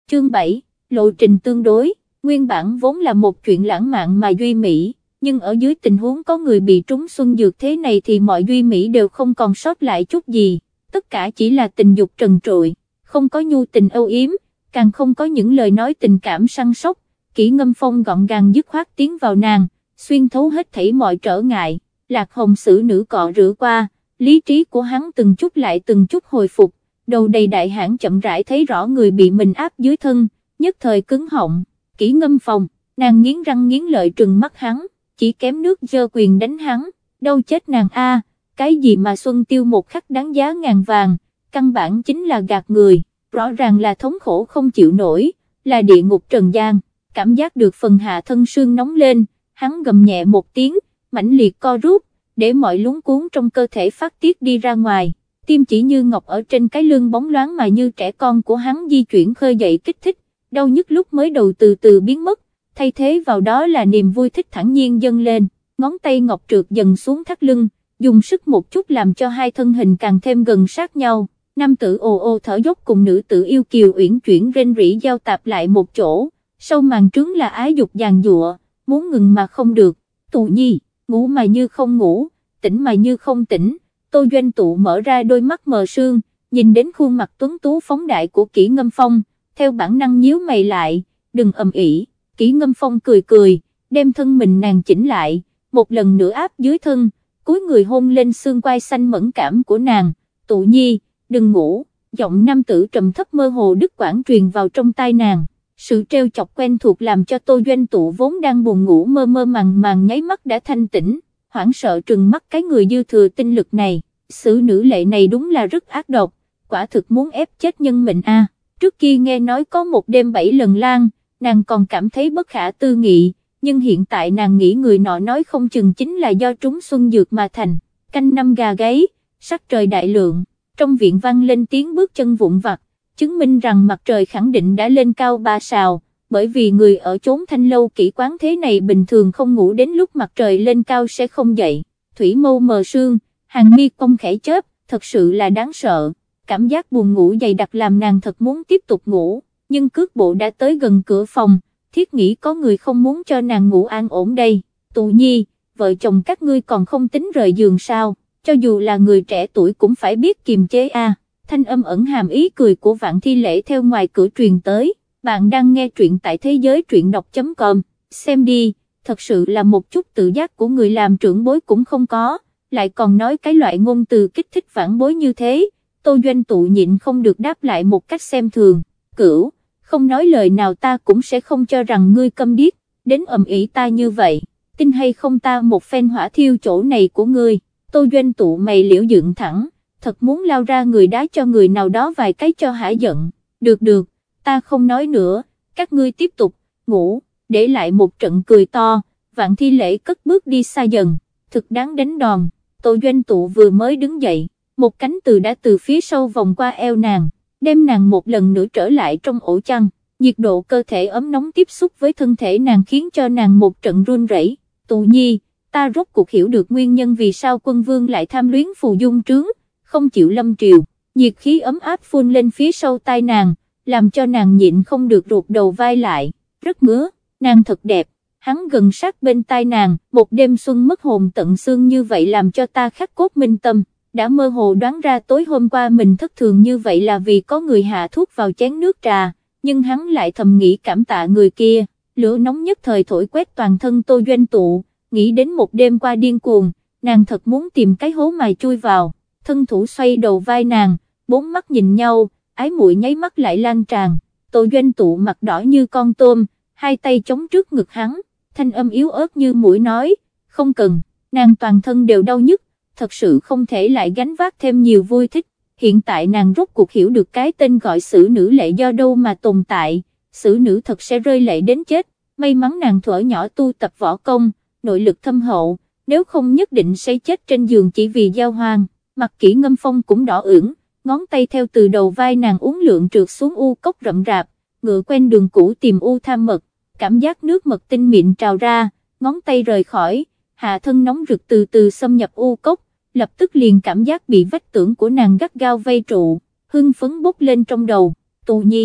Chương 7, lộ trình tương đối, nguyên bản vốn là một chuyện lãng mạn mà duy mỹ, nhưng ở dưới tình huống có người bị trúng xuân dược thế này thì mọi duy mỹ đều không còn sót lại chút gì, tất cả chỉ là tình dục trần trụi, không có nhu tình âu yếm, càng không có những lời nói tình cảm săn sóc. Kỷ Ngâm Phong gọn gàng dứt khoát tiến vào nàng, xuyên thấu hết thảy mọi trở ngại, Lạc Hồng xử nữ cọ rửa qua, lý trí của hắn từng chút lại từng chút hồi phục, đầu đầy đại hãn chậm rãi thấy rõ người bị mình áp dưới thân, nhất thời cứng họng. Kỷ Ngâm Phong, nàng nghiến răng nghiến lợi trừng mắt hắn, chỉ kém nước giơ quyền đánh hắn, đâu chết nàng a, cái gì mà Xuân Tiêu một khắc đáng giá ngàn vàng, căn bản chính là gạt người, rõ ràng là thống khổ không chịu nổi, là địa ngục trần gian. Cảm giác được phần hạ thân xương nóng lên, hắn gầm nhẹ một tiếng, mãnh liệt co rút, để mọi luống cuốn trong cơ thể phát tiết đi ra ngoài, tim chỉ như ngọc ở trên cái lưng bóng loáng mà như trẻ con của hắn di chuyển khơi dậy kích thích, đau nhức lúc mới đầu từ từ biến mất, thay thế vào đó là niềm vui thích thản nhiên dâng lên, ngón tay ngọc trượt dần xuống thắt lưng, dùng sức một chút làm cho hai thân hình càng thêm gần sát nhau, nam tử ồ ồ thở dốc cùng nữ tử yêu kiều uyển chuyển rên rỉ giao tạp lại một chỗ. Sau màn trướng là ái dục giàn giụa, muốn ngừng mà không được, Tụ Nhi, ngủ mà như không ngủ, tỉnh mà như không tỉnh, Tô Doanh Tụ mở ra đôi mắt mờ sương, nhìn đến khuôn mặt tuấn tú phóng đại của Kỷ Ngâm Phong, theo bản năng nhíu mày lại, đừng ầm ĩ. Kỷ Ngâm Phong cười cười, đem thân mình nàng chỉnh lại, một lần nữa áp dưới thân, cúi người hôn lên xương quai xanh mẫn cảm của nàng, Tụ Nhi, đừng ngủ, giọng nam tử trầm thấp mơ hồ đứt quãng truyền vào trong tai nàng. Sự trêu chọc quen thuộc làm cho Tô Doanh Tụ vốn đang buồn ngủ mơ mơ màng màng nháy mắt đã thanh tỉnh, hoảng sợ trừng mắt cái người dư thừa tinh lực này, xử nữ lệ này đúng là rất ác độc, quả thực muốn ép chết nhân mệnh a. Trước kia nghe nói có một đêm 7 lần lang, nàng còn cảm thấy bất khả tư nghị, nhưng hiện tại nàng nghĩ người nọ nói không chừng chính là do trúng xuân dược mà thành. Canh năm gà gáy, sắc trời đại lượng, trong viện vang lên tiếng bước chân vụn vặt, chứng minh rằng mặt trời khẳng định đã lên cao 3 sào, bởi vì người ở chốn thanh lâu kỹ quán thế này bình thường không ngủ đến lúc mặt trời lên cao sẽ không dậy. Thủy mâu mờ sương, hàng mi cong khẽ chớp, thật sự là đáng sợ, cảm giác buồn ngủ dày đặc làm nàng thật muốn tiếp tục ngủ, nhưng cước bộ đã tới gần cửa phòng, thiết nghĩ có người không muốn cho nàng ngủ an ổn đây. Tụ Nhi, vợ chồng các ngươi còn không tính rời giường sao, cho dù là người trẻ tuổi cũng phải biết kiềm chế a. Thanh âm ẩn hàm ý cười của Vạn Thi Lễ theo ngoài cửa truyền tới, bạn đang nghe truyện tại thế giới truyện đọc.com, xem đi, thật sự là một chút tự giác của người làm trưởng bối cũng không có, lại còn nói cái loại ngôn từ kích thích phản bối như thế. Tô Doanh Tụ nhịn không được đáp lại một cách xem thường, Cửu, không nói lời nào ta cũng sẽ không cho rằng ngươi câm điếc, đến ầm ĩ ta như vậy, tin hay không ta một phen hỏa thiêu chỗ này của ngươi. Tô Doanh Tụ mày liễu dựng thẳng, thật muốn lao ra người đá cho người nào đó vài cái cho hả giận. Được được, ta không nói nữa, các ngươi tiếp tục ngủ, để lại một trận cười to. Vạn Thi Lễ cất bước đi xa dần, thực đáng đánh đòn. Tô Doanh Tụ vừa mới đứng dậy, một cánh từ đã từ phía sau vòng qua eo nàng, đem nàng một lần nữa trở lại trong ổ chăn. Nhiệt độ cơ thể ấm nóng tiếp xúc với thân thể nàng khiến cho nàng một trận run rẩy. Tụ Nhi, ta rốt cuộc hiểu được nguyên nhân vì sao quân vương lại tham luyến phù dung trướng, không chịu lâm triều. Nhiệt khí ấm áp phun lên phía sau tai nàng, làm cho nàng nhịn không được rụt đầu vai lại, rất ngứa, nàng thật đẹp. Hắn gần sát bên tai nàng, một đêm xuân mất hồn tận xương như vậy làm cho ta khắc cốt minh tâm, đã mơ hồ đoán ra tối hôm qua mình thất thường như vậy là vì có người hạ thuốc vào chén nước trà, nhưng hắn lại thầm nghĩ cảm tạ người kia. Lửa nóng nhất thời thổi quét toàn thân Tô Doanh Tụ, nghĩ đến một đêm qua điên cuồng, nàng thật muốn tìm cái hố mà chui vào. Thân thủ xoay đầu vai nàng, bốn mắt nhìn nhau, ái muội nháy mắt lại lan tràn. Tô Doanh Tụ mặt đỏ như con tôm, hai tay chống trước ngực hắn, thanh âm yếu ớt như mũi nói, không cần, nàng toàn thân đều đau nhức, thật sự không thể lại gánh vác thêm nhiều vui thích. Hiện tại nàng rốt cuộc hiểu được cái tên gọi xử nữ lệ do đâu mà tồn tại, xử nữ thật sẽ rơi lệ đến chết. May mắn nàng thuở nhỏ tu tập võ công, nội lực thâm hậu, nếu không nhất định sẽ chết trên giường chỉ vì giao hoang. Mặt Kỷ Ngâm Phong cũng đỏ ửng, ngón tay theo từ đầu vai nàng uốn lượn trượt xuống u cốc rậm rạp, ngựa quen đường cũ tìm u tham mật, cảm giác nước mật tinh mịn trào ra, ngón tay rời khỏi, hạ thân nóng rực từ từ xâm nhập u cốc, lập tức liền cảm giác bị vách tường của nàng gắt gao vây trụ, hưng phấn bốc lên trong đầu. Tụ Nhi,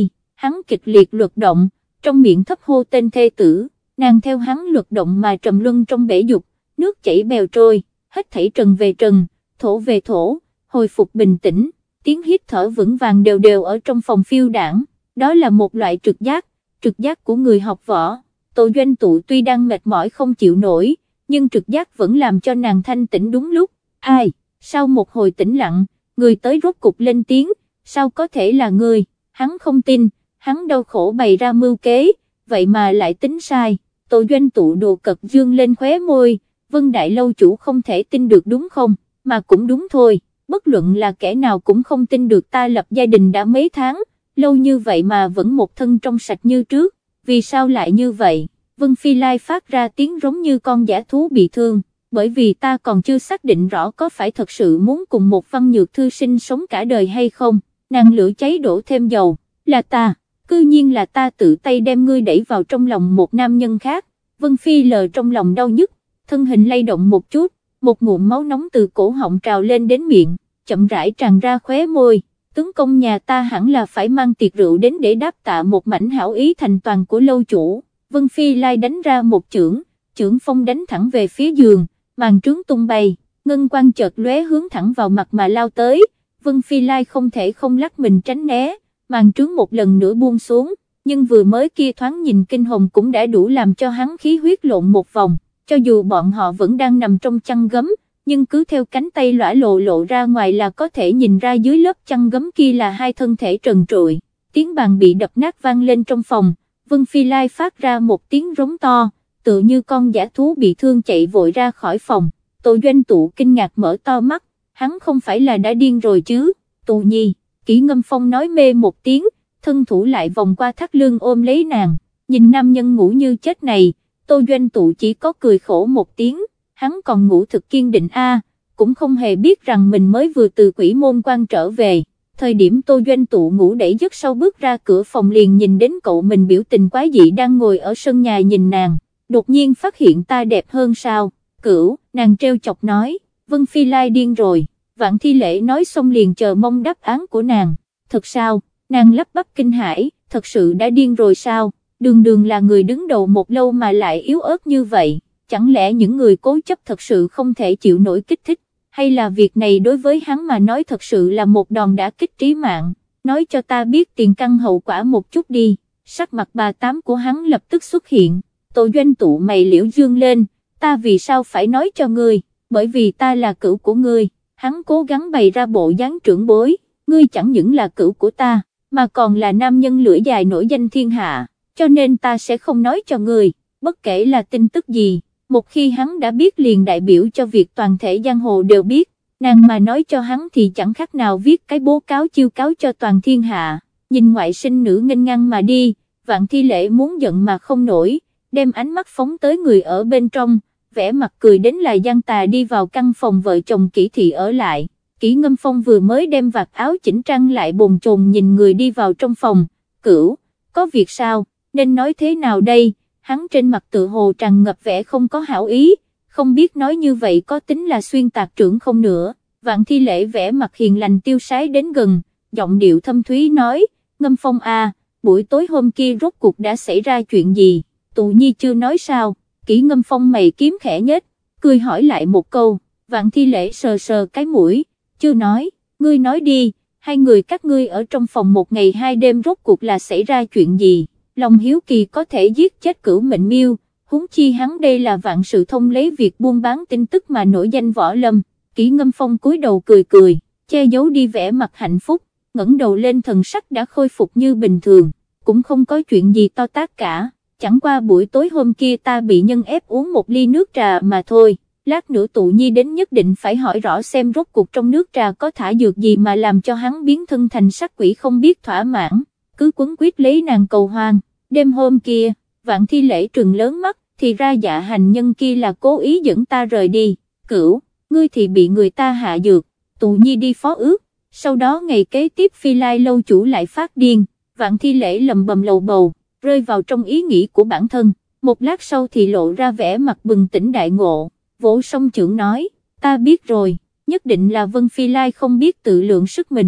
hắn kịch liệt luật động, trong miệng thấp hô tên thê tử, nàng theo hắn luật động mà trầm luân trong bể dục, nước chảy bèo trôi, hết thảy trần về trần, thổ về thổ, hồi phục bình tĩnh, tiếng hít thở vững vàng đều đều ở trong phòng phiêu đãng, đó là một loại trực giác của người học võ. Tô Doanh Tụ tuy đang mệt mỏi không chịu nổi, nhưng trực giác vẫn làm cho nàng thanh tĩnh đúng lúc. Ai? Sau một hồi tĩnh lặng, người tới rốt cục lên tiếng, sao có thể là ngươi? Hắn không tin, hắn đau khổ bày ra mưu kế, vậy mà lại tính sai. Tô Doanh Tụ đùa cợt dương lên khóe môi, Vân Đại lâu chủ không thể tin được đúng không? Mà cũng đúng thôi, bất luận là kẻ nào cũng không tin được ta lập gia đình đã mấy tháng, lâu như vậy mà vẫn một thân trong sạch như trước, vì sao lại như vậy? Vân Phi Lai phát ra tiếng rống như con dã thú bị thương, bởi vì ta còn chưa xác định rõ có phải thật sự muốn cùng một Văn Nhược thư sinh sống cả đời hay không. Nàng lửa cháy đổ thêm dầu, là ta, cư nhiên là ta tự tay đem ngươi đẩy vào trong lòng một nam nhân khác. Vân Phi lờ trong lòng đau nhức, thân hình lay động một chút, một ngụm máu nóng từ cổ họng trào lên đến miệng, chậm rãi tràn ra khóe môi. Tướng công nhà ta hẳn là phải mang tiệc rượu đến để đáp tạ một mảnh hảo ý thành toàn của lâu chủ. Vân Phi Lai đánh ra một chưởng phong đánh thẳng về phía giường, màn trướng tung bay, ngân quang chợt lóe hướng thẳng vào mặt mà lao tới. Vân Phi Lai không thể không lắc mình tránh né, màn trướng một lần nữa buông xuống, nhưng vừa mới kia thoáng nhìn kinh hồn cũng đã đủ làm cho hắn khí huyết lộn một vòng. Cho dù bọn họ vẫn đang nằm trong chăn gấm, nhưng cứ theo cánh tay lõa lộ ra ngoài là có thể nhìn ra dưới lớp chăn gấm kia là hai thân thể trần trụi. Tiếng bàn bị đập nát vang lên trong phòng, Vân Phi Lai phát ra một tiếng rống to, tựa như con dã thú bị thương chạy vội ra khỏi phòng. Tô Doanh Tụ kinh ngạc mở to mắt, hắn không phải là đã điên rồi chứ? Tụ Nhi, Kỷ Ngâm Phong nói mê một tiếng, thân thủ lại vòng qua thắt lưng ôm lấy nàng, nhìn nam nhân ngủ như chết này, Tô Doanh Tụ chỉ có cười khổ một tiếng, hắn còn ngủ thực kiên định a, cũng không hề biết rằng mình mới vừa từ Quỷ Môn Quan trở về. Thời điểm Tô Doanh Tụ ngủ đẩy giấc sau bước ra cửa phòng liền nhìn đến cậu mình biểu tình quái dị đang ngồi ở sân nhà nhìn nàng, đột nhiên phát hiện ta đẹp hơn sao? Cửu, nàng trêu chọc nói. Vân Phi Lai điên rồi. Vạn Thi Lễ nói xong liền chờ mong đáp án của nàng. Thật sao? Nàng lắp bắp kinh hãi, thật sự đã điên rồi sao? Đường là người đứng đầu một lâu mà lại yếu ớt như vậy, chẳng lẽ những người cố chấp thật sự không thể chịu nổi kích thích, hay là việc này đối với hắn mà nói thật sự là một đòn đả kích trí mạng? Nói cho ta biết tiền căn hậu quả một chút đi. Sắc mặt bà tám của hắn lập tức xuất hiện. Tô Doanh Tụ mày liễu dương lên, ta vì sao phải nói cho ngươi? Bởi vì ta là cửu của ngươi. Hắn cố gắng bày ra bộ dáng trưởng bối, ngươi chẳng những là cửu của ta, mà còn là nam nhân lưỡi dài nổi danh thiên hạ, cho nên ta sẽ không nói cho ngươi, bất kể là tin tức gì, một khi hắn đã biết liền đại biểu cho việc toàn thể giang hồ đều biết, nàng mà nói cho hắn thì chẳng khác nào viết cái bố cáo chiêu cáo cho toàn thiên hạ. Nhìn ngoại sinh nữ nghênh ngang mà đi, Vạn Thi Lễ muốn giận mà không nổi, đem ánh mắt phóng tới người ở bên trong, vẻ mặt cười đến là gian tà đi vào căn phòng vợ chồng Kỷ thị ở lại. Kỷ Ngâm Phong vừa mới đem vạt áo chỉnh trang lại bồn chồn nhìn người đi vào trong phòng. Cửu, có việc sao, nên nói thế nào đây? Hắn trên mặt tự hồ tràn ngập vẻ không có hảo ý, không biết nói như vậy có tính là xuyên tạc trưởng không nữa. Vạn Thi Lễ vẻ mặt hiền lành tiêu sái đến gần, giọng điệu thâm thúy nói, Ngâm Phong à, buổi tối hôm kia rốt cuộc đã xảy ra chuyện gì? Tụ Nhi chưa nói sao? Kỷ Ngâm Phong mày kiếm khẽ nhếch, cười hỏi lại một câu. Vạn Thi Lễ sờ sờ cái mũi, chưa nói, ngươi nói đi, hai người các ngươi ở trong phòng một ngày hai đêm rốt cuộc là xảy ra chuyện gì? Lòng hiếu kỳ có thể giết chết Cửu Mệnh Miêu, huống chi hắn đây là vạn sự thông lấy việc buôn bán tin tức mà nổi danh võ lâm. Kỷ Ngâm Phong cúi đầu cười, che giấu đi vẻ mặt hạnh phúc, ngẩng đầu lên thần sắc đã khôi phục như bình thường, cũng không có chuyện gì to tát cả, chẳng qua buổi tối hôm kia ta bị nhân ép uống một ly nước trà mà thôi, lát nữa Tụ Nhi đến nhất định phải hỏi rõ xem rốt cuộc trong nước trà có thả dược gì mà làm cho hắn biến thân thành sắc quỷ không biết thỏa mãn, cứ quấn quýt lấy nàng cầu hoang. Đêm hôm kia, Vạn Thi Lễ trừng lớn mắt, thì ra Dạ Hành Nhân kia là cố ý dẫn ta rời đi. Cửu, ngươi thì bị người ta hạ dược, Tụ Nhi đi phó ước, sau đó ngày kế tiếp Phi Lai lâu chủ lại phát điên. Vạn Thi Lễ lầm bầm lầu bầu, rơi vào trong ý nghĩ của bản thân, một lát sau thì lộ ra vẻ mặt bừng tỉnh đại ngộ, vỗ song chưởng nói, ta biết rồi, nhất định là Vân Phi Lai không biết tự lượng sức mình,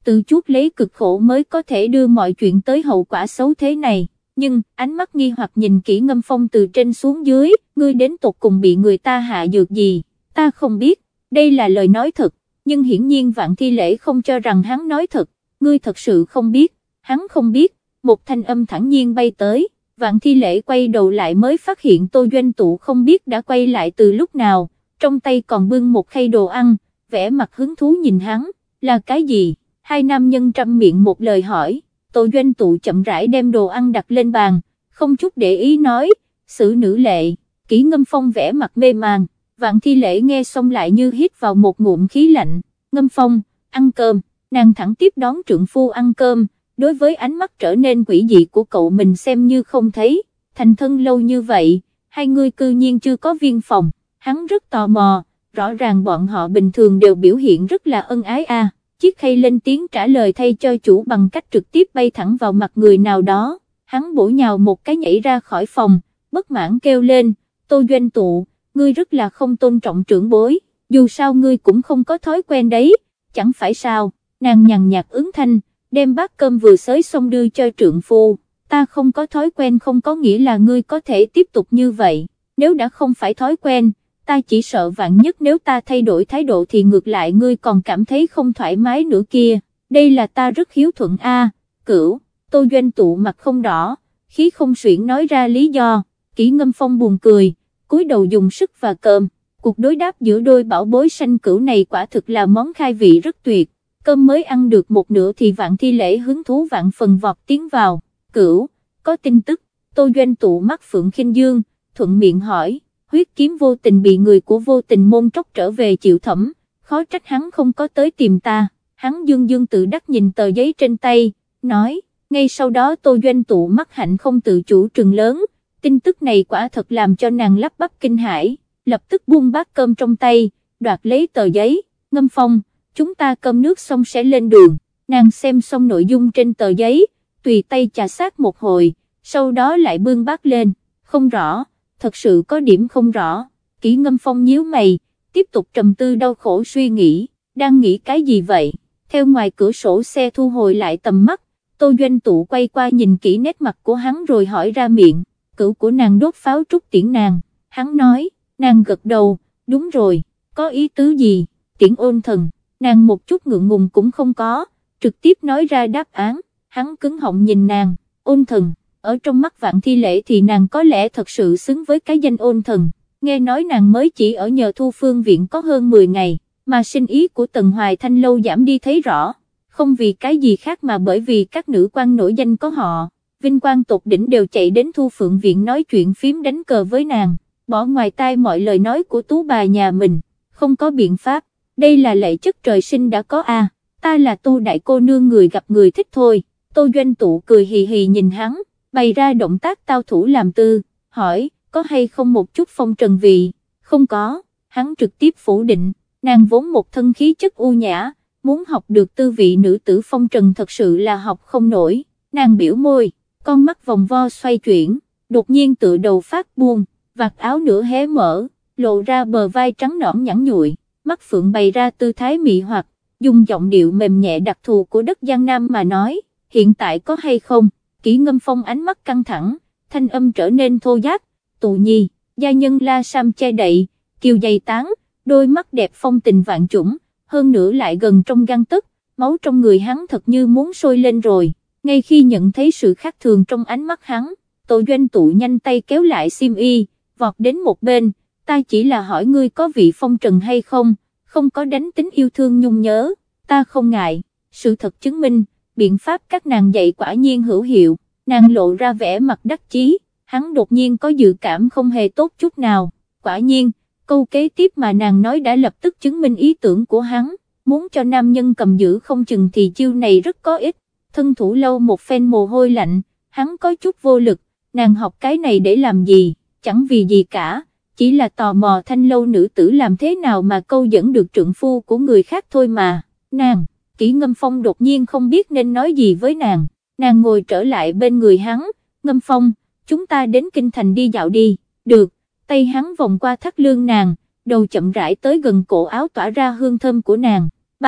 tự chuốc lấy cực khổ mới có thể đưa mọi chuyện tới hậu quả xấu thế này. Nhưng, ánh mắt nghi hoặc nhìn Kỷ Ngâm Phong từ trên xuống dưới, ngươi đến tột cùng bị người ta hạ dược gì, ta không biết, đây là lời nói thật, nhưng hiển nhiên Vạn Thi Lễ không cho rằng hắn nói thật, ngươi thật sự không biết, hắn không biết, một thanh âm thản nhiên bay tới, Vạn Thi Lễ quay đầu lại mới phát hiện Tô Doanh Tụ không biết đã quay lại từ lúc nào, trong tay còn bưng một khay đồ ăn, vẻ mặt hứng thú nhìn hắn, là cái gì, hai nam nhân trăm miệng một lời hỏi. Tô Doanh Tụ chậm rãi đem đồ ăn đặt lên bàn, không chút để ý nói, xử nữ lệ. Kỷ Ngâm Phong vẻ mặt mê màng, Vạn Thi Lễ nghe xong lại như hít vào một ngụm khí lạnh. Ngâm Phong, ăn cơm, nàng thẳng tiếp đón trượng phu ăn cơm, đối với ánh mắt trở nên quỷ dị của cậu mình xem như không thấy, thành thân lâu như vậy, hai người cư nhiên chưa có viên phòng, hắn rất tò mò, rõ ràng bọn họ bình thường đều biểu hiện rất là ân ái a. Chiếc khay lên tiếng trả lời thay cho chủ bằng cách trực tiếp bay thẳng vào mặt người nào đó, hắn bổ nhào một cái nhảy ra khỏi phòng, bất mãn kêu lên, Tô Doanh Tụ, ngươi rất là không tôn trọng trưởng bối, dù sao ngươi cũng không có thói quen đấy, chẳng phải sao, nàng nhàn nhạt ứng thanh, đem bát cơm vừa xới xong đưa cho trượng phu, ta không có thói quen không có nghĩa là ngươi có thể tiếp tục như vậy, nếu đã không phải thói quen, ta chỉ sợ vạn nhất nếu ta thay đổi thái độ thì ngược lại ngươi còn cảm thấy không thoải mái nữa kia, đây là ta rất hiếu thuận a. Cửu, Tô Doanh Tụ mặt không đỏ, khí không xuyển nói ra lý do, Kỷ Ngâm Phong buồn cười, cúi đầu dùng sức và cơm, cuộc đối đáp giữa đôi bảo bối sanh cửu này quả thực là món khai vị rất tuyệt, cơm mới ăn được một nửa thì Vạn Thi Lễ hứng thú vạn phần vọt tiến vào, Cửu, có tin tức, Tô Doanh Tụ mắt phượng khinh dương, thuận miệng hỏi. Huyết kiếm vô tình bị người của vô tình môn tróc trở về chịu thẩm, khó trách hắn không có tới tìm ta, hắn dương dương tự đắc nhìn tờ giấy trên tay, nói, ngay sau đó Tô Doanh Tụ mắt hạnh không tự chủ trừng lớn, tin tức này quả thật làm cho nàng lắp bắp kinh hãi, lập tức buông bát cơm trong tay, đoạt lấy tờ giấy, Ngâm Phong, chúng ta cơm nước xong sẽ lên đường, nàng xem xong nội dung trên tờ giấy, tùy tay chà sát một hồi, sau đó lại bưng bát lên, không rõ. Thật sự có điểm không rõ, Kỷ Ngâm Phong nhíu mày, tiếp tục trầm tư đau khổ suy nghĩ, đang nghĩ cái gì vậy, theo ngoài cửa sổ xe thu hồi lại tầm mắt, Tô Doanh Tụ quay qua nhìn kỹ nét mặt của hắn rồi hỏi ra miệng, cửu của nàng đốt pháo trúc tiễn nàng, hắn nói, nàng gật đầu, đúng rồi, có ý tứ gì, tiễn Ôn Thần, nàng một chút ngượng ngùng cũng không có, trực tiếp nói ra đáp án, hắn cứng họng nhìn nàng, Ôn Thần. Ở trong mắt Vạn Thi Lễ thì nàng có lẽ thật sự xứng với cái danh Ôn Thần, nghe nói nàng mới chỉ ở nhờ Thu Phương Viện có hơn 10 ngày, mà sinh ý của Tần Hoài Thanh lâu giảm đi thấy rõ, không vì cái gì khác mà bởi vì các nữ quan nổi danh có họ, vinh quang tột đỉnh đều chạy đến Thu Phượng Viện nói chuyện phím đánh cờ với nàng, bỏ ngoài tai mọi lời nói của tú bà nhà mình, không có biện pháp, đây là lệ chất trời sinh đã có a. Ta là Tô đại cô nương người gặp người thích thôi, Tô Doanh Tụ cười hì hì nhìn hắn, bày ra động tác tao thủ làm tư, hỏi, có hay không một chút phong trần vị, không có, hắn trực tiếp phủ định, nàng vốn một thân khí chất u nhã, muốn học được tư vị nữ tử phong trần thật sự là học không nổi, nàng biểu môi, con mắt vòng vo xoay chuyển, đột nhiên tựa đầu phát buông, vạt áo nửa hé mở, lộ ra bờ vai trắng nõn nhẵn nhụi, mắt phượng bày ra tư thái mị hoặc, dùng giọng điệu mềm nhẹ đặc thù của đất Giang Nam mà nói, hiện tại có hay không? Kỷ Ngâm Phong ánh mắt căng thẳng, thanh âm trở nên thô giáp, Tụ Nhi, gia nhân la sam che đậy, kiều dày tán, đôi mắt đẹp phong tình vạn chủng, hơn nữa lại gần trong gang tấc, máu trong người hắn thật như muốn sôi lên rồi, ngay khi nhận thấy sự khác thường trong ánh mắt hắn, Tô Doanh Tụ nhanh tay kéo lại xiêm y, vọt đến một bên, ta chỉ là hỏi ngươi có vị phong trần hay không, không có đánh tính yêu thương nhung nhớ, ta không ngại, sự thật chứng minh, biện pháp các nàng dạy quả nhiên hữu hiệu, nàng lộ ra vẻ mặt đắc chí, hắn đột nhiên có dự cảm không hề tốt chút nào, quả nhiên, câu kế tiếp mà nàng nói đã lập tức chứng minh ý tưởng của hắn, muốn cho nam nhân cầm giữ không chừng thì chiêu này rất có ích, thân thủ lâu một phen mồ hôi lạnh, hắn có chút vô lực, nàng học cái này để làm gì, chẳng vì gì cả, chỉ là tò mò thanh lâu nữ tử làm thế nào mà câu dẫn được trượng phu của người khác thôi mà, nàng. Kỷ Ngâm Phong đột nhiên không biết nên nói gì với nàng ngồi trở lại bên người hắn, Ngâm Phong, chúng ta đến Kinh Thành đi dạo đi, được, tay hắn vòng qua thắt lưng nàng, đầu chậm rãi tới gần cổ áo tỏa ra hương thơm của nàng, ba,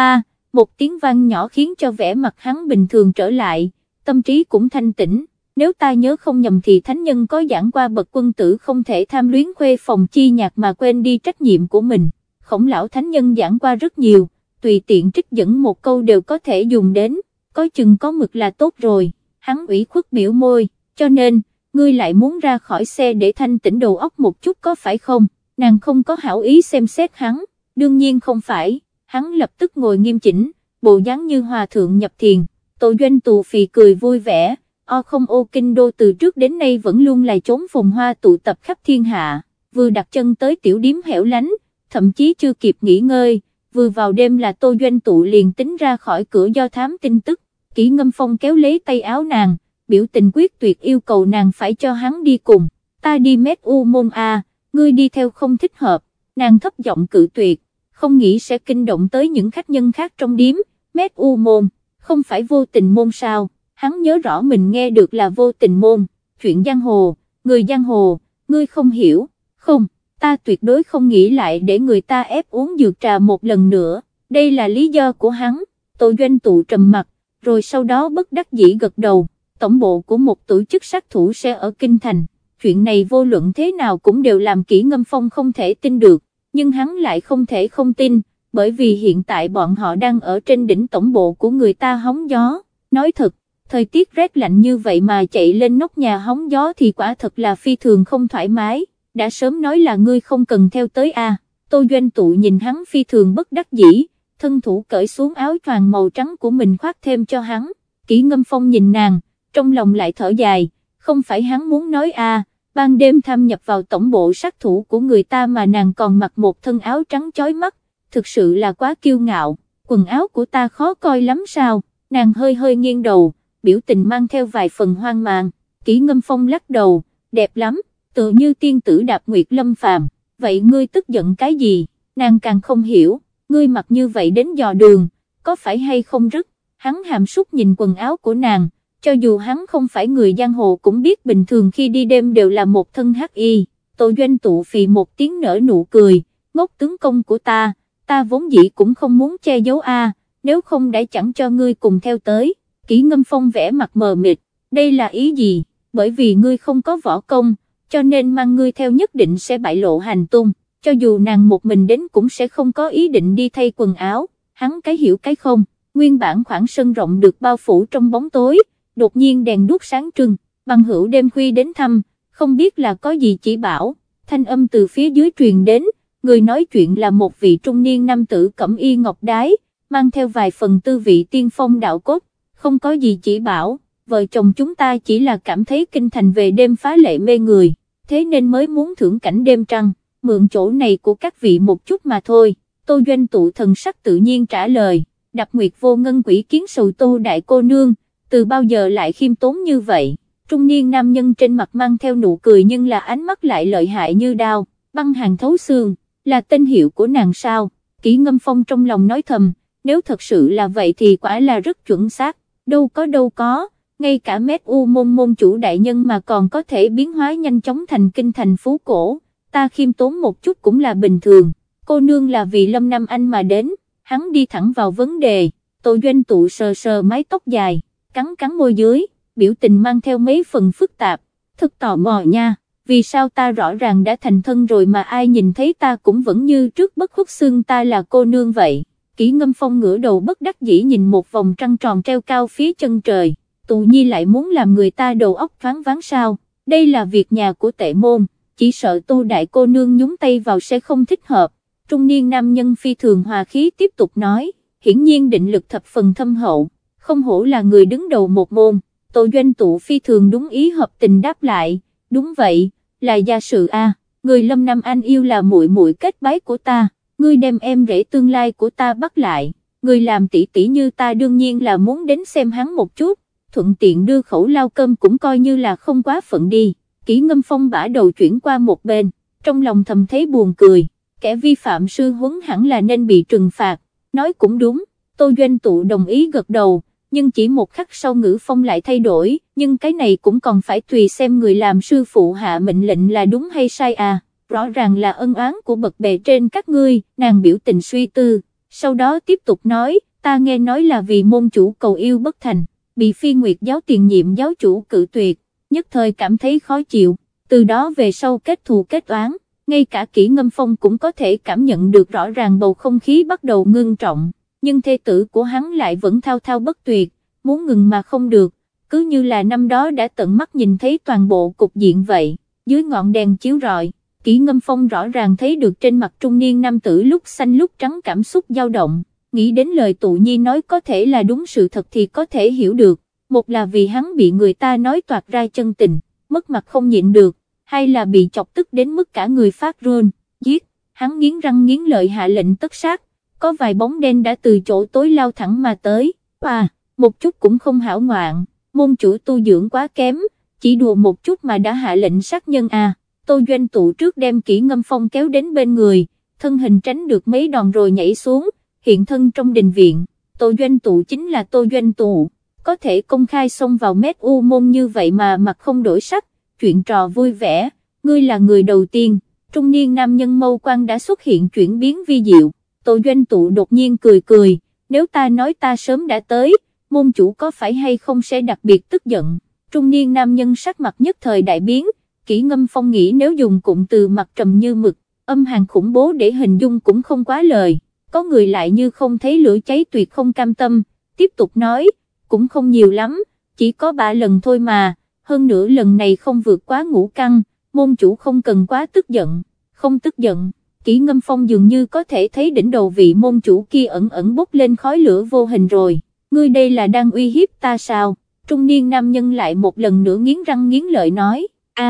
một tiếng vang nhỏ khiến cho vẻ mặt hắn bình thường trở lại, tâm trí cũng thanh tĩnh. Nếu ta nhớ không nhầm thì thánh nhân có giảng qua bậc quân tử không thể tham luyến khuê phòng chi nhạc mà quên đi trách nhiệm của mình. Khổng lão thánh nhân giảng qua rất nhiều, tùy tiện trích dẫn một câu đều có thể dùng đến, có chừng có mực là tốt rồi. Hắn ủy khuất biểu môi, cho nên, ngươi lại muốn ra khỏi xe để thanh tĩnh đầu óc một chút có phải không? Nàng không có hảo ý xem xét hắn, đương nhiên không phải. Hắn lập tức ngồi nghiêm chỉnh, bộ dáng như hòa thượng nhập thiền. Tô Doanh tù phì cười vui vẻ, không ô kinh đô từ trước đến nay vẫn luôn là chốn phồn hoa tụ tập khắp thiên hạ, vừa đặt chân tới tiểu điếm hẻo lánh, thậm chí chưa kịp nghỉ ngơi, vừa vào đêm là Tô Doanh tụ liền tính ra khỏi cửa do thám tin tức. Kỷ Ngâm Phong kéo lấy tay áo nàng, biểu tình quyết tuyệt yêu cầu nàng phải cho hắn đi cùng. Ta đi Mét U Môn a, ngươi đi theo không thích hợp. Nàng thấp giọng cự tuyệt, không nghĩ sẽ kinh động tới những khách nhân khác trong điếm. Mét U Môn, không phải vô tình môn sao? Hắn nhớ rõ mình nghe được là vô tình môn, chuyện giang hồ, người giang hồ, ngươi không hiểu. Không, ta tuyệt đối không nghĩ lại để người ta ép uống dược trà một lần nữa, đây là lý do của hắn. Tô Doanh tụ trầm mặt, rồi sau đó bất đắc dĩ gật đầu. Tổng bộ của một tổ chức sát thủ sẽ ở Kinh Thành, chuyện này vô luận thế nào cũng đều làm Kỷ Ngâm Phong không thể tin được, nhưng hắn lại không thể không tin, bởi vì hiện tại bọn họ đang ở trên đỉnh tổng bộ của người ta hóng gió. Nói thật, thời tiết rét lạnh như vậy mà chạy lên nóc nhà hóng gió thì quả thật là phi thường không thoải mái, đã sớm nói là ngươi không cần theo tới a. Tô Doanh tụ nhìn hắn phi thường bất đắc dĩ, thân thủ cởi xuống áo choàng màu trắng của mình khoác thêm cho hắn. Kỷ Ngâm Phong nhìn nàng, trong lòng lại thở dài, không phải hắn muốn nói ban đêm tham nhập vào tổng bộ sát thủ của người ta mà nàng còn mặc một thân áo trắng chói mắt, thực sự là quá kiêu ngạo. Quần áo của ta khó coi lắm sao? Nàng hơi hơi nghiêng đầu, biểu tình mang theo vài phần hoang mang. Kỷ Ngâm Phong lắc đầu, đẹp lắm, tựa như tiên tử đạp nguyệt lâm phàm. Vậy ngươi tức giận cái gì? Nàng càng không hiểu, ngươi mặc như vậy đến dò đường, có phải hay không rứt? Hắn hàm súc nhìn quần áo của nàng, cho dù hắn không phải người giang hồ cũng biết bình thường khi đi đêm đều là một thân hắc y. Tô Doanh tụ phì một tiếng nở nụ cười, ngốc tướng công của ta vốn dĩ cũng không muốn che giấu nếu không đã chẳng cho ngươi cùng theo tới. Kỷ Ngâm Phong vẽ mặt mờ mịt, đây là ý gì? Bởi vì ngươi không có võ công, cho nên mang ngươi theo nhất định sẽ bại lộ hành tung, cho dù nàng một mình đến cũng sẽ không có ý định đi thay quần áo. Hắn cái hiểu cái không, nguyên bản khoảng sân rộng được bao phủ trong bóng tối, đột nhiên đèn đuốc sáng trưng, bằng hữu đêm khuya đến thăm, không biết là có gì chỉ bảo. Thanh âm từ phía dưới truyền đến, người nói chuyện là một vị trung niên nam tử cẩm y ngọc đái, mang theo vài phần tư vị tiên phong đạo cốt. Không có gì chỉ bảo, vợ chồng chúng ta chỉ là cảm thấy Kinh Thành về đêm phá lệ mê người, thế nên mới muốn thưởng cảnh đêm trăng, mượn chỗ này của các vị một chút mà thôi. Tô Doanh tụ thần sắc tự nhiên trả lời, Đạp Nguyệt vô ngân quỷ kiến sầu Tô đại cô nương, từ bao giờ lại khiêm tốn như vậy? Trung niên nam nhân trên mặt mang theo nụ cười nhưng là ánh mắt lại lợi hại như đao, băng hàn thấu xương, là tên hiệu của nàng sao? Kỷ Ngâm Phong trong lòng nói thầm, nếu thật sự là vậy thì quả là rất chuẩn xác. Đâu có, ngay cả Mét U Môn môn chủ đại nhân mà còn có thể biến hóa nhanh chóng thành kinh thành phú cổ, ta khiêm tốn một chút cũng là bình thường. Cô nương là vì Lâm Nam Anh mà đến. Hắn đi thẳng vào vấn đề. Tô Doanh tụ sờ sờ mái tóc dài, cắn môi dưới, biểu tình mang theo mấy phần phức tạp. Thật tò mò nha, vì sao ta rõ ràng đã thành thân rồi mà ai nhìn thấy ta cũng vẫn như trước bất khuất xưng ta là cô nương vậy. Kỷ Ngâm Phong ngửa đầu bất đắc dĩ nhìn một vòng trăng tròn treo cao phía chân trời, Tụ Nhi lại muốn làm người ta đầu óc thoáng váng sao? Đây là việc nhà của Tệ Môn, chỉ sợ Tô đại cô nương nhúng tay vào sẽ không thích hợp. Trung niên nam nhân phi thường hòa khí tiếp tục nói, hiển nhiên định lực thập phần thâm hậu, không hổ là người đứng đầu một môn. Tô Doanh tụ phi thường đúng ý hợp tình đáp lại, đúng vậy, là gia sự người Lâm Nam Anh yêu là muội muội kết bái của ta. Ngươi đem em rể tương lai của ta bắt lại, người làm tỷ tỷ như ta đương nhiên là muốn đến xem hắn một chút, thuận tiện đưa khẩu lao cơm cũng coi như là không quá phận đi. Kỷ Ngâm Phong bả đầu chuyển qua một bên, trong lòng thầm thấy buồn cười, kẻ vi phạm sư huấn hẳn là nên bị trừng phạt, nói cũng đúng. Tô Doanh tụ đồng ý gật đầu, nhưng chỉ một khắc sau ngữ phong lại thay đổi, nhưng cái này cũng còn phải tùy xem người làm sư phụ hạ mệnh lệnh là đúng hay sai rõ ràng là ân oán của bậc bề trên các ngươi. Nàng biểu tình suy tư, sau đó tiếp tục nói, ta nghe nói là vì môn chủ cầu yêu bất thành, bị Phi Nguyệt giáo tiền nhiệm giáo chủ cự tuyệt, nhất thời cảm thấy khó chịu, từ đó về sau kết thù kết oán, ngay cả Kỷ Ngâm Phong cũng có thể cảm nhận được rõ ràng bầu không khí bắt đầu ngưng trọng, nhưng thê tử của hắn lại vẫn thao thao bất tuyệt, muốn ngừng mà không được, cứ như là năm đó đã tận mắt nhìn thấy toàn bộ cục diện vậy. Dưới ngọn đèn chiếu rọi, Kỷ Ngâm Phong rõ ràng thấy được trên mặt trung niên nam tử lúc xanh lúc trắng cảm xúc dao động, nghĩ đến lời Tụ Nhi nói có thể là đúng sự thật thì có thể hiểu được, một là vì hắn bị người ta nói toạc ra chân tình, mất mặt không nhịn được, hay là bị chọc tức đến mức cả người phát run, giết, hắn nghiến răng nghiến lợi hạ lệnh tất sát, có vài bóng đen đã từ chỗ tối lao thẳng mà tới, một chút cũng không hảo ngoạn, môn chủ tu dưỡng quá kém, chỉ đùa một chút mà đã hạ lệnh sát nhân à. Tô Doanh Tụ trước đem Kỷ Ngâm Phong kéo đến bên người, thân hình tránh được mấy đòn rồi nhảy xuống, hiện thân trong đình viện. Tô Doanh Tụ chính là Tô Doanh Tụ, có thể công khai xông vào mét u môn như vậy mà mặt không đổi sắc, chuyện trò vui vẻ, ngươi là người đầu tiên. Trung niên nam nhân mâu quang đã xuất hiện chuyển biến vi diệu, Tô Doanh Tụ đột nhiên cười cười, nếu ta nói ta sớm đã tới, môn chủ có phải hay không sẽ đặc biệt tức giận. Trung niên nam nhân sắc mặt nhất thời đại biến, Kỷ Ngâm Phong nghĩ nếu dùng cụm từ mặt trầm như mực, âm hàn khủng bố để hình dung cũng không quá lời, có người lại như không thấy lửa cháy tuyệt không cam tâm, tiếp tục nói, cũng không nhiều lắm, chỉ có 3 lần thôi mà, hơn nữa lần này không vượt quá ngũ căn, môn chủ không cần quá tức giận, không tức giận. Kỷ Ngâm Phong dường như có thể thấy đỉnh đầu vị môn chủ kia ẩn ẩn bốc lên khói lửa vô hình rồi, ngươi đây là đang uy hiếp ta sao? Trung niên nam nhân lại một lần nữa nghiến răng nghiến lợi nói,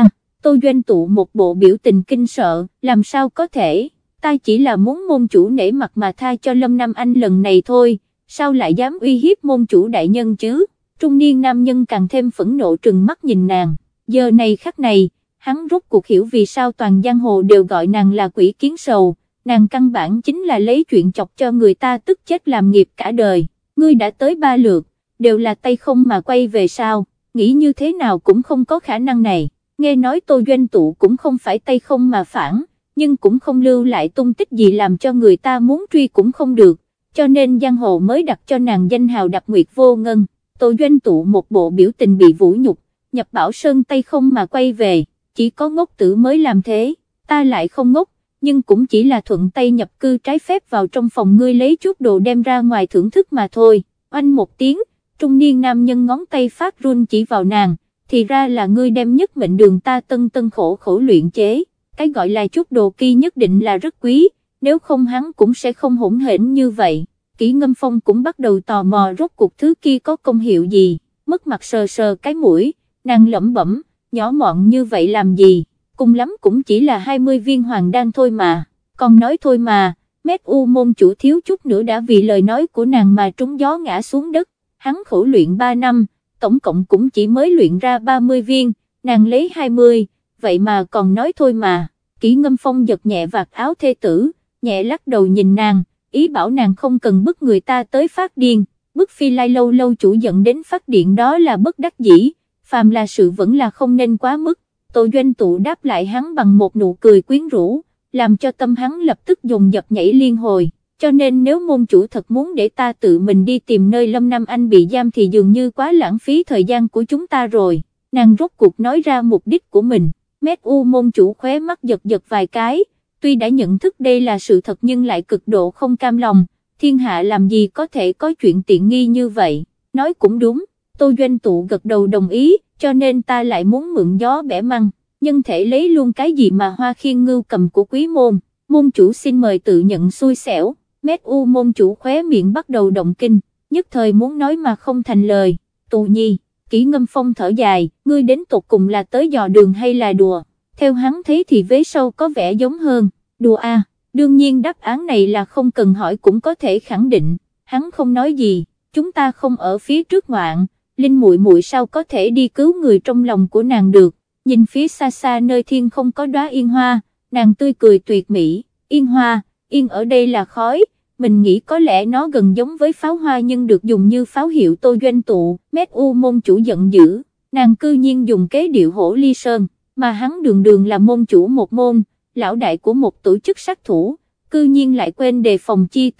Tô Doanh Tụ một bộ biểu tình kinh sợ, làm sao có thể, ta chỉ là muốn môn chủ nể mặt mà tha cho Lâm Nam Anh lần này thôi, sao lại dám uy hiếp môn chủ đại nhân chứ? Trung niên nam nhân càng thêm phẫn nộ trừng mắt nhìn nàng, giờ này khắc này, hắn rốt cuộc hiểu vì sao toàn giang hồ đều gọi nàng là quỷ kiến sầu, nàng căn bản chính là lấy chuyện chọc cho người ta tức chết làm nghiệp cả đời, ngươi đã tới 3 lượt, đều là tay không mà quay về sao, nghĩ như thế nào cũng không có khả năng này. Nghe nói Tô Doanh Tụ cũng không phải tay không mà phản, nhưng cũng không lưu lại tung tích gì làm cho người ta muốn truy cũng không được, cho nên giang hồ mới đặt cho nàng danh hào Đạp Nguyệt Vô Ngân. Tô Doanh Tụ một bộ biểu tình bị vũ nhục, nhập Bảo Sơn tay không mà quay về, chỉ có ngốc tử mới làm thế, ta lại không ngốc, nhưng cũng chỉ là thuận tay nhập cư trái phép vào trong phòng ngươi lấy chút đồ đem ra ngoài thưởng thức mà thôi. Oanh một tiếng, trung niên nam nhân ngón tay phát run chỉ vào nàng, thì ra là ngươi đem nhất mệnh đường ta tân khổ khổ luyện chế, cái gọi là chút đồ kia nhất định là rất quý, nếu không hắn cũng sẽ không hỗn hển như vậy. Kỷ Ngâm Phong cũng bắt đầu tò mò rốt cuộc thứ kia có công hiệu gì, mất mặt sờ sờ cái mũi, nàng lẩm bẩm, nhỏ mọn như vậy làm gì, cùng lắm cũng chỉ là 20 viên hoàng đan thôi mà, còn nói thôi mà, mét u môn chủ thiếu chút nữa đã vì lời nói của nàng mà trúng gió ngã xuống đất, hắn khổ luyện 3 năm, tổng cộng cũng chỉ mới luyện ra 30 viên, nàng lấy 20, vậy mà còn nói thôi mà. Kỷ Ngâm Phong giật nhẹ vạt áo thê tử, nhẹ lắc đầu nhìn nàng, ý bảo nàng không cần bức người ta tới phát điên, bức Phi Lai lâu lâu chủ giận đến phát điện đó là bất đắc dĩ, phàm là sự vẫn là không nên quá mức. Tô Doanh Tụ đáp lại hắn bằng một nụ cười quyến rũ, làm cho tâm hắn lập tức dồn dập nhảy liên hồi, cho nên nếu môn chủ thật muốn để ta tự mình đi tìm nơi Lâm Nam Anh bị giam thì dường như quá lãng phí thời gian của chúng ta rồi. Nàng rốt cuộc nói ra mục đích của mình, mét u môn chủ khóe mắt giật giật vài cái, tuy đã nhận thức đây là sự thật nhưng lại cực độ không cam lòng, thiên hạ làm gì có thể có chuyện tiện nghi như vậy, nói cũng đúng. Tô Doanh Tụ gật đầu đồng ý, cho nên ta lại muốn mượn gió bẻ măng, nhân thể lấy luôn cái gì mà Hoa Khiên Ngưu cầm của quý môn, môn chủ xin mời tự nhận xui xẻo. Mét u môn chủ khóe miệng bắt đầu động kinh, nhất thời muốn nói mà không thành lời. Tụ Nhi, Kỷ Ngâm Phong thở dài, ngươi đến tột cùng là tới dò đường hay là đùa, theo hắn thấy thì vế sau có vẻ giống hơn, đùa à, đương nhiên đáp án này là không cần hỏi cũng có thể khẳng định, hắn không nói gì, chúng ta không ở phía trước ngoạn, Linh muội muội sao có thể đi cứu người trong lòng của nàng được, nhìn phía xa xa nơi thiên không có đóa yên hoa, nàng tươi cười tuyệt mỹ, yên hoa, yên ở đây là khói, mình nghĩ có lẽ nó gần giống với pháo hoa nhưng được dùng như pháo hiệu. Tô Doanh Tụ, mét u môn chủ giận dữ, nàng cư nhiên dùng kế điệu hổ ly sơn, mà hắn đường đường là môn chủ một môn, lão đại của một tổ chức sát thủ, cư nhiên lại quên đề phòng chi tâm,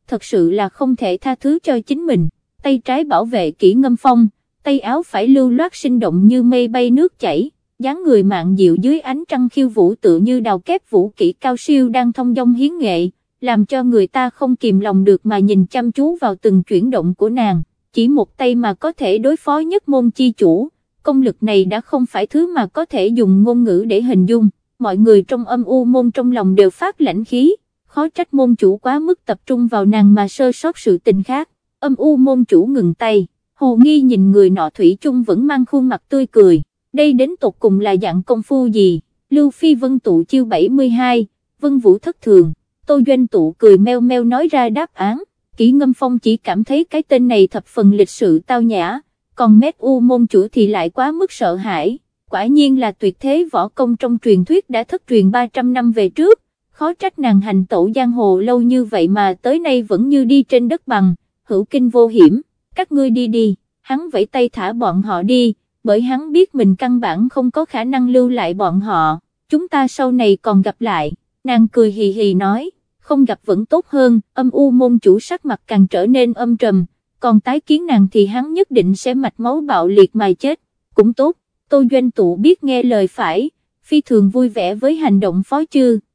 thật sự là không thể tha thứ cho chính mình, tay trái bảo vệ Kỷ Ngâm Phong, tay áo phải lưu loát sinh động như mây bay nước chảy, dáng người mạn dịu dưới ánh trăng khiêu vũ tựa như đào kép vũ kỹ cao siêu đang thông dong hiến nghệ, làm cho người ta không kìm lòng được mà nhìn chăm chú vào từng chuyển động của nàng, chỉ một tay mà có thể đối phó nhất môn chi chủ, công lực này đã không phải thứ mà có thể dùng ngôn ngữ để hình dung, mọi người trong Âm U môn trong lòng đều phát lãnh khí, khó trách môn chủ quá mức tập trung vào nàng mà sơ sót sự tình khác. Âm U môn chủ ngừng tay, hồ nghi nhìn người nọ thủy chung vẫn mang khuôn mặt tươi cười, đây đến tột cùng là dạng công phu gì? Lưu Phi Vân tụ chiêu 72, Vân Vũ thất thường, Tô Doanh tụ cười meo meo nói ra đáp án, Kỷ Ngâm Phong chỉ cảm thấy cái tên này thập phần lịch sự tao nhã, còn Mét U môn chủ thì lại quá mức sợ hãi, quả nhiên là tuyệt thế võ công trong truyền thuyết đã thất truyền 300 năm về trước, khó trách nàng hành tẩu giang hồ lâu như vậy mà tới nay vẫn như đi trên đất bằng, hữu kinh vô hiểm, các ngươi đi đi, hắn vẫy tay thả bọn họ đi, bởi hắn biết mình căn bản không có khả năng lưu lại bọn họ, chúng ta sau này còn gặp lại, nàng cười hì hì nói, không gặp vẫn tốt hơn. Âm U môn chủ sắc mặt càng trở nên âm trầm, còn tái kiến nàng thì hắn nhất định sẽ mạch máu bạo liệt mà chết, cũng tốt. Tô Doanh Tụ biết nghe lời phải, phi thường vui vẻ với hành động Phó Chư.